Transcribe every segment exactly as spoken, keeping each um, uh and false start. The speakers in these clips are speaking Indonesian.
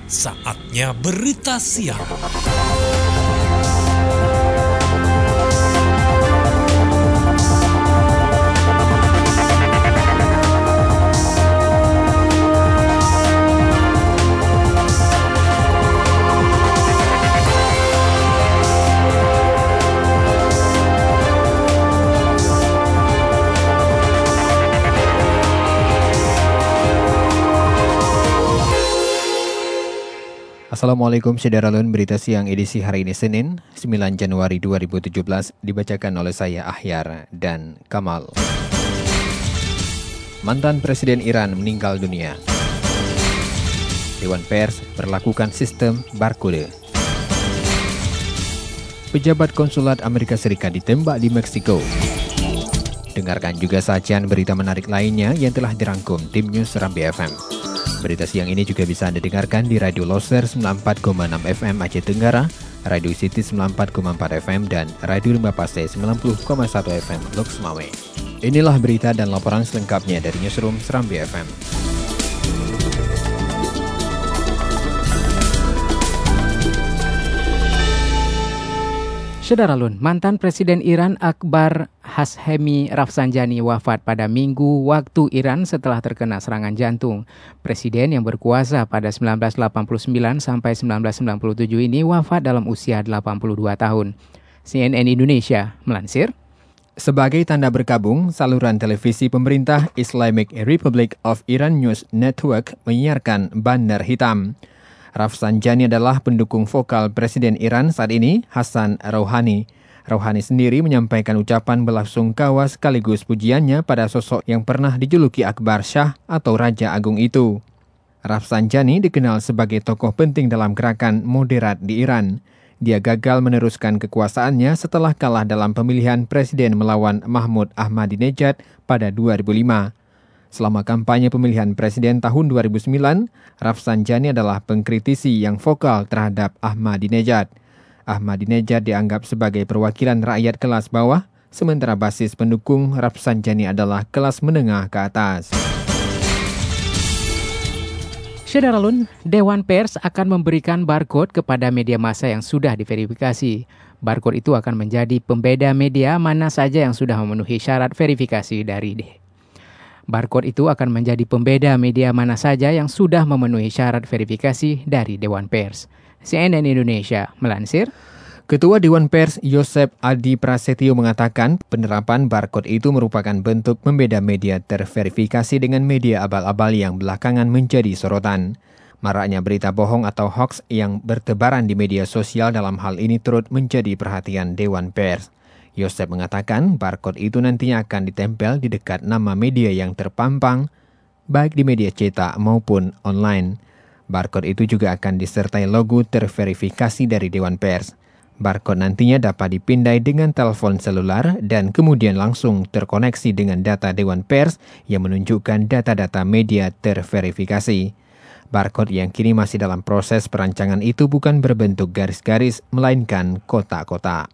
Saatnya berita siang. Assalamualaikum Syederalun, berita siang edisi hari ini Senin, sembilan Januari dua ribu tujuh belas, dibacakan oleh saya Ahyar dan Kamal. Mantan Presiden Iran meninggal dunia. Dewan Pers berlakukan sistem barcode. Pejabat konsulat Amerika Serikat ditembak di Meksiko. Dengarkan juga sajian berita menarik lainnya yang telah dirangkum tim News Serambi F M. Berita siang ini juga bisa Anda dengarkan di Radio Loser sembilan puluh empat koma enam F M Aceh Tenggara, Radio City sembilan puluh empat koma empat F M, dan Radio Lembah Pasai sembilan puluh koma satu F M Loks Mawai. Inilah berita dan laporan selengkapnya dari Newsroom Serambi F M. Syederalun, mantan Presiden Iran Akbar Hashemi Rafsanjani wafat pada Minggu waktu Iran setelah terkena serangan jantung. Presiden yang berkuasa pada sembilan belas delapan puluh sembilan sampai sembilan belas sembilan puluh tujuh ini wafat dalam usia delapan puluh dua tahun. C N N Indonesia melansir. Sebagai tanda berkabung, saluran televisi pemerintah Islamic Republic of Iran News Network menyiarkan banner hitam. Rafsanjani adalah pendukung vokal Presiden Iran saat ini, Hassan Rouhani. Rouhani sendiri menyampaikan ucapan belasungkawa sekaligus pujiannya pada sosok yang pernah dijuluki Akbar Shah atau Raja Agung itu. Rafsanjani dikenal sebagai tokoh penting dalam gerakan moderat di Iran. Dia gagal meneruskan kekuasaannya setelah kalah dalam pemilihan presiden melawan Mahmud Ahmadinejad pada dua ribu lima. Selama kampanye pemilihan presiden tahun dua ribu sembilan, Rafsanjani adalah pengkritisi yang vokal terhadap Ahmadinejad. Ahmadinejad dianggap sebagai perwakilan rakyat kelas bawah, sementara basis pendukung Rafsanjani adalah kelas menengah ke atas. Syederalun, Dewan Pers akan memberikan barcode kepada media massa yang sudah diverifikasi. Barcode itu akan menjadi pembeda media mana saja yang sudah memenuhi syarat verifikasi dari D. Barcode itu akan menjadi pembeda media mana saja yang sudah memenuhi syarat verifikasi dari Dewan Pers. C N N Indonesia melansir. Ketua Dewan Pers Yosep Adi Prasetyo mengatakan penerapan barcode itu merupakan bentuk membeda media terverifikasi dengan media abal-abal yang belakangan menjadi sorotan. Maraknya berita bohong atau hoax yang bertebaran di media sosial dalam hal ini turut menjadi perhatian Dewan Pers. Yosep mengatakan barcode itu nantinya akan ditempel di dekat nama media yang terpampang, baik di media cetak maupun online. Barcode itu juga akan disertai logo terverifikasi dari Dewan Pers. Barcode nantinya dapat dipindai dengan telepon seluler dan kemudian langsung terkoneksi dengan data Dewan Pers yang menunjukkan data-data media terverifikasi. Barcode yang kini masih dalam proses perancangan itu bukan berbentuk garis-garis, melainkan kotak-kotak.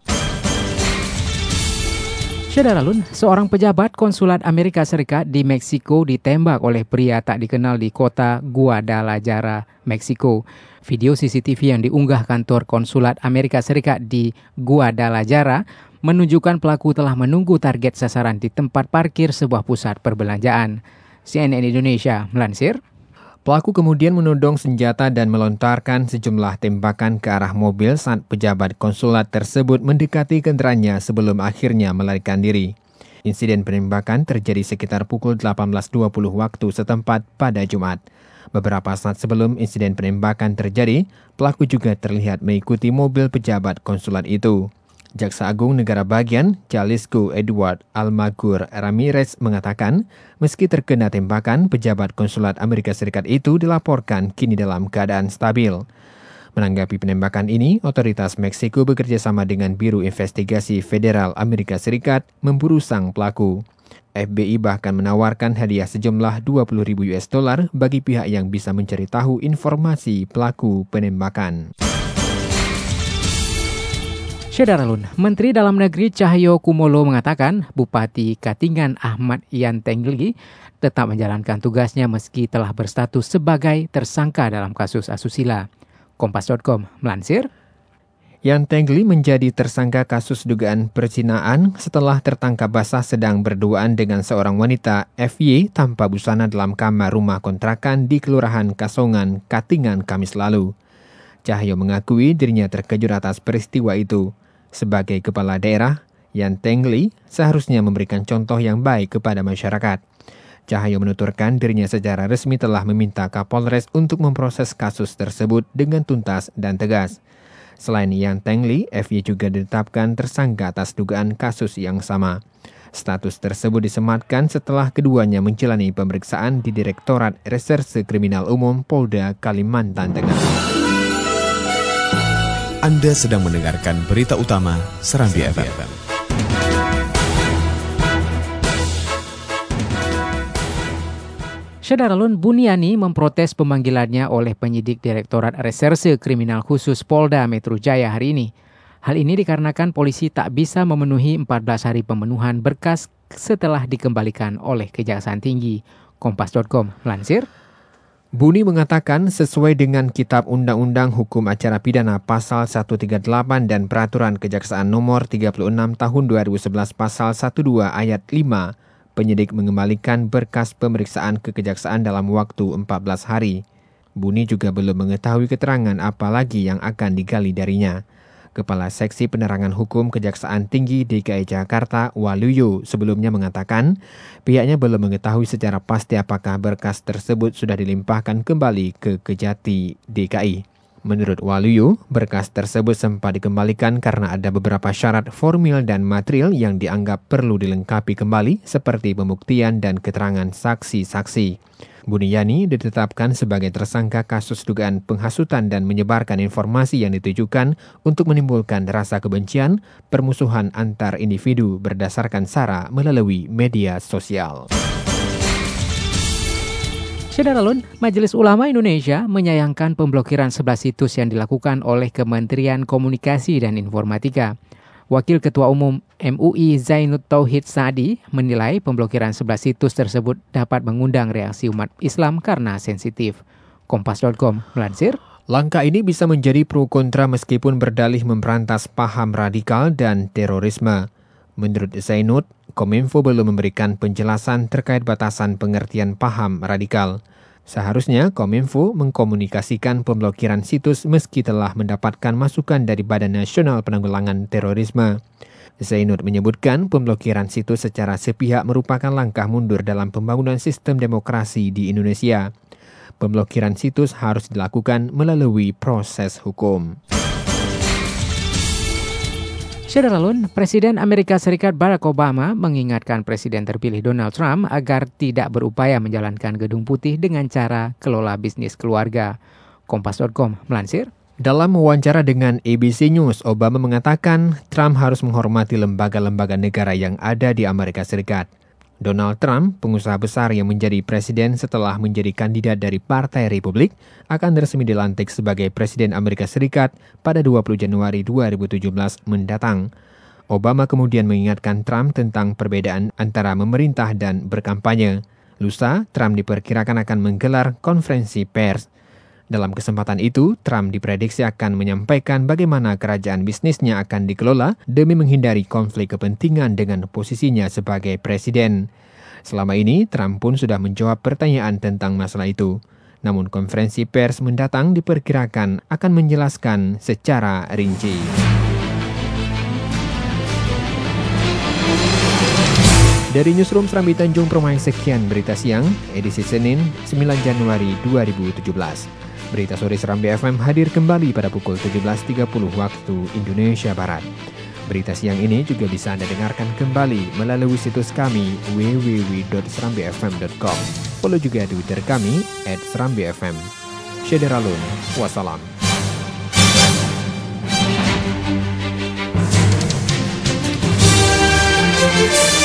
Syederalun, seorang pejabat konsulat Amerika Serikat di Meksiko ditembak oleh pria tak dikenal di kota Guadalajara, Meksiko. Video C C T V yang diunggah kantor konsulat Amerika Serikat di Guadalajara menunjukkan pelaku telah menunggu target sasaran di tempat parkir sebuah pusat perbelanjaan. C N N Indonesia melansir. Pelaku kemudian menodong senjata dan melontarkan sejumlah tembakan ke arah mobil saat pejabat konsulat tersebut mendekati kendaraannya sebelum akhirnya melarikan diri. Insiden penembakan terjadi sekitar pukul delapan belas dua puluh waktu setempat pada Jumat. Beberapa saat sebelum insiden penembakan terjadi, pelaku juga terlihat mengikuti mobil pejabat konsulat itu. Jaksa Agung Negara Bagian, Jalisco Edward Almagur Ramirez mengatakan, meski terkena tembakan, pejabat konsulat Amerika Serikat itu dilaporkan kini dalam keadaan stabil. Menanggapi penembakan ini, otoritas Meksiko bekerjasama dengan Biro Investigasi Federal Amerika Serikat memburu sang pelaku. F B I bahkan menawarkan hadiah sejumlah dua puluh ribu U S dollar bagi pihak yang bisa mencari tahu informasi pelaku penembakan. Syedaralun, Menteri Dalam Negeri Cahyo Kumolo mengatakan Bupati Katingan Ahmad Yan Tengli tetap menjalankan tugasnya meski telah berstatus sebagai tersangka dalam kasus asusila. Kompas titik com melansir, Yan Tengli menjadi tersangka kasus dugaan perzinahan setelah tertangkap basah sedang berduaan dengan seorang wanita F Y tanpa busana dalam kamar rumah kontrakan di Kelurahan Kasongan, Katingan, Kamis lalu. Cahyo mengakui dirinya terkejut atas peristiwa itu. Sebagai kepala daerah, Yan Tengli seharusnya memberikan contoh yang baik kepada masyarakat. Cahyo menuturkan dirinya secara resmi telah meminta Kapolres untuk memproses kasus tersebut dengan tuntas dan tegas. Selain Yan Tengli, F Y juga ditetapkan tersangka atas dugaan kasus yang sama. Status tersebut disematkan setelah keduanya menjalani pemeriksaan di Direktorat Reserse Kriminal Umum Polda Kalimantan Tengah. Anda sedang mendengarkan berita utama Serambi F M. Syedaralun, Buniani memprotes pemanggilannya oleh penyidik Direktorat Reserse Kriminal Khusus Polda Metro Jaya hari ini. Hal ini dikarenakan polisi tak bisa memenuhi empat belas hari pemenuhan berkas setelah dikembalikan oleh Kejaksaan Tinggi. Kompas titik com melansir, Buni mengatakan sesuai dengan Kitab Undang-Undang Hukum Acara Pidana Pasal seratus tiga puluh delapan dan Peraturan Kejaksaan Nomor tiga puluh enam Tahun dua ribu sebelas Pasal satu dua Ayat lima, penyidik mengembalikan berkas pemeriksaan ke Kejaksaan dalam waktu empat belas hari. Buni juga belum mengetahui keterangan apa lagi yang akan digali darinya. Kepala Seksi Penerangan Hukum Kejaksaan Tinggi D K I Jakarta, Waluyo, sebelumnya mengatakan pihaknya belum mengetahui secara pasti apakah berkas tersebut sudah dilimpahkan kembali ke Kejati D K I. Menurut Waluyo, berkas tersebut sempat dikembalikan karena ada beberapa syarat formil dan material yang dianggap perlu dilengkapi kembali seperti pembuktian dan keterangan saksi-saksi. Buniyani ditetapkan sebagai tersangka kasus dugaan penghasutan dan menyebarkan informasi yang ditujukan untuk menimbulkan rasa kebencian, permusuhan antar individu berdasarkan sara melalui media sosial. Syedaralun, Majelis Ulama Indonesia menyayangkan pemblokiran sebelas situs yang dilakukan oleh Kementerian Komunikasi dan Informatika. Wakil Ketua Umum M U I Zainud Tauhid Saadi menilai pemblokiran sebelas situs tersebut dapat mengundang reaksi umat Islam karena sensitif. Kompas titik com melansir, langkah ini bisa menjadi pro kontra meskipun berdalih memberantas paham radikal dan terorisme. Menurut Zainud, Kominfo belum memberikan penjelasan terkait batasan pengertian paham radikal. Seharusnya Kominfo mengkomunikasikan pemblokiran situs meski telah mendapatkan masukan dari Badan Nasional Penanggulangan Terorisme. Zainud menyebutkan pemblokiran situs secara sepihak merupakan langkah mundur dalam pembangunan sistem demokrasi di Indonesia. Pemblokiran situs harus dilakukan melalui proses hukum. Syedaralun, Presiden Amerika Serikat Barack Obama mengingatkan Presiden terpilih Donald Trump agar tidak berupaya menjalankan Gedung Putih dengan cara kelola bisnis keluarga. Kompas titik com melansir, dalam wawancara dengan A B C News, Obama mengatakan Trump harus menghormati lembaga-lembaga negara yang ada di Amerika Serikat. Donald Trump, pengusaha besar yang menjadi presiden setelah menjadi kandidat dari Partai Republik, akan resmi dilantik sebagai Presiden Amerika Serikat pada dua puluh Januari dua ribu tujuh belas mendatang. Obama kemudian mengingatkan Trump tentang perbedaan antara memerintah dan berkampanye. Lusa, Trump diperkirakan akan menggelar konferensi pers. Dalam kesempatan itu, Trump diprediksi akan menyampaikan bagaimana kerajaan bisnisnya akan dikelola demi menghindari konflik kepentingan dengan posisinya sebagai presiden. Selama ini, Trump pun sudah menjawab pertanyaan tentang masalah itu. Namun konferensi pers mendatang diperkirakan akan menjelaskan secara rinci. Dari Newsroom Serambi Tanjung Permai, sekian berita siang, edisi Senin sembilan Januari dua ribu tujuh belas. Berita sore Serambi F M hadir kembali pada pukul tujuh belas tiga puluh waktu Indonesia Barat. Berita siang ini juga bisa Anda dengarkan kembali melalui situs kami w w w dot serambi f m dot com. Follow juga Twitter kami at serambi f m. Syedaralun, wassalam. We'll be right back.